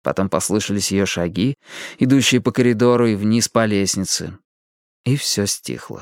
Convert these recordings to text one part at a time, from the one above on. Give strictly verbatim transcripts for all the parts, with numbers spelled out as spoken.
Потом послышались ее шаги, идущие по коридору и вниз по лестнице. И все стихло.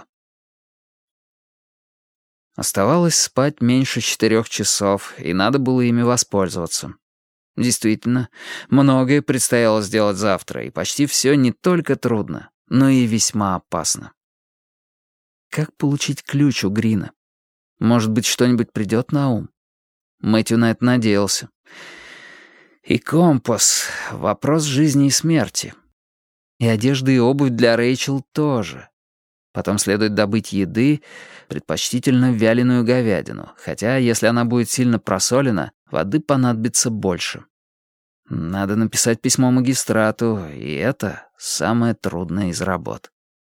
Оставалось спать меньше четырех часов, и надо было ими воспользоваться. Действительно, многое предстояло сделать завтра, и почти все не только трудно, но и весьма опасно. Как получить ключ у Грина? Может быть, что-нибудь придет на ум? Мэтью на это надеялся. И компас — вопрос жизни и смерти. И одежда и обувь для Рэйчел тоже. Потом следует добыть еды, предпочтительно вяленую говядину, хотя, если она будет сильно просолена, воды понадобится больше. Надо написать письмо магистрату, и это самое трудное из работ.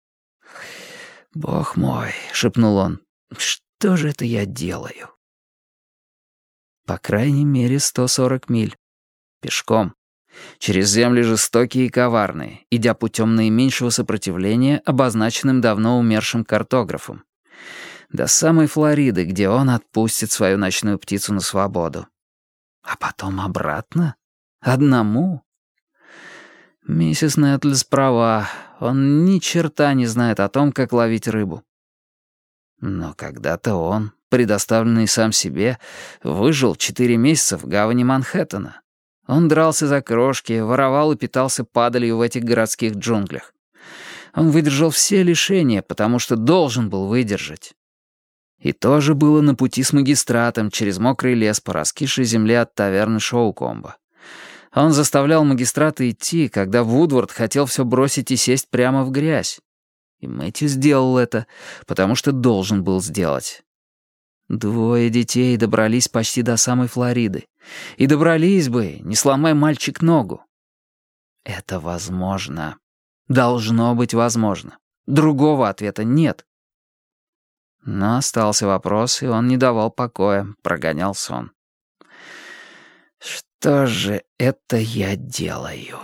«Бог мой», — шепнул он, — «что же это я делаю?» По крайней мере, сто сорок миль. Пешком. Через земли жестокие и коварные, идя путем наименьшего сопротивления, обозначенным давно умершим картографом. До самой Флориды, где он отпустит свою ночную птицу на свободу. А потом обратно? Одному? Миссис Нетлс права, он ни черта не знает о том, как ловить рыбу. Но когда-то он, предоставленный сам себе, выжил четыре месяца в гавани Манхэттена. Он дрался за крошки, воровал и питался падалью в этих городских джунглях. Он выдержал все лишения, потому что должен был выдержать. И то же было на пути с магистратом через мокрый лес по раскисшей земле от таверны Шоукомба. Он заставлял магистрата идти, когда Вудвард хотел все бросить и сесть прямо в грязь. И Мэтью сделал это, потому что должен был сделать. Двое детей добрались почти до самой Флориды. И добрались бы, не сломай мальчик ногу. Это возможно. Должно быть возможно. Другого ответа нет. Но остался вопрос, и он не давал покоя, прогонял сон. Что же это я делаю?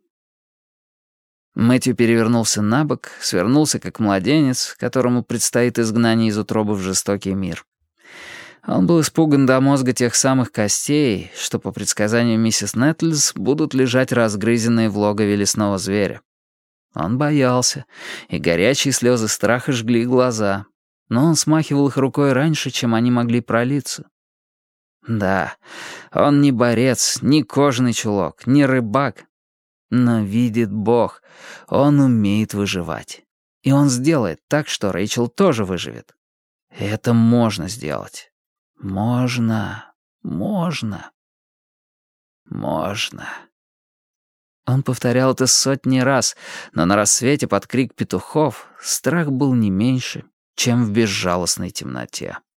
Мэтью перевернулся на бок, свернулся как младенец, которому предстоит изгнание из утробы в жестокий мир. Он был испуган до мозга тех самых костей, что, по предсказанию миссис Нетлс, будут лежать разгрызенные в логове лесного зверя. Он боялся, и горячие слезы страха жгли глаза, но он смахивал их рукой раньше, чем они могли пролиться. Да, он не борец, не кожаный чулок, не рыбак, но видит Бог, он умеет выживать. И он сделает так, что Рэйчел тоже выживет. И это можно сделать. Можно, можно, можно. Он повторял это сотни раз, но на рассвете под крик петухов страх был не меньше, чем в безжалостной темноте.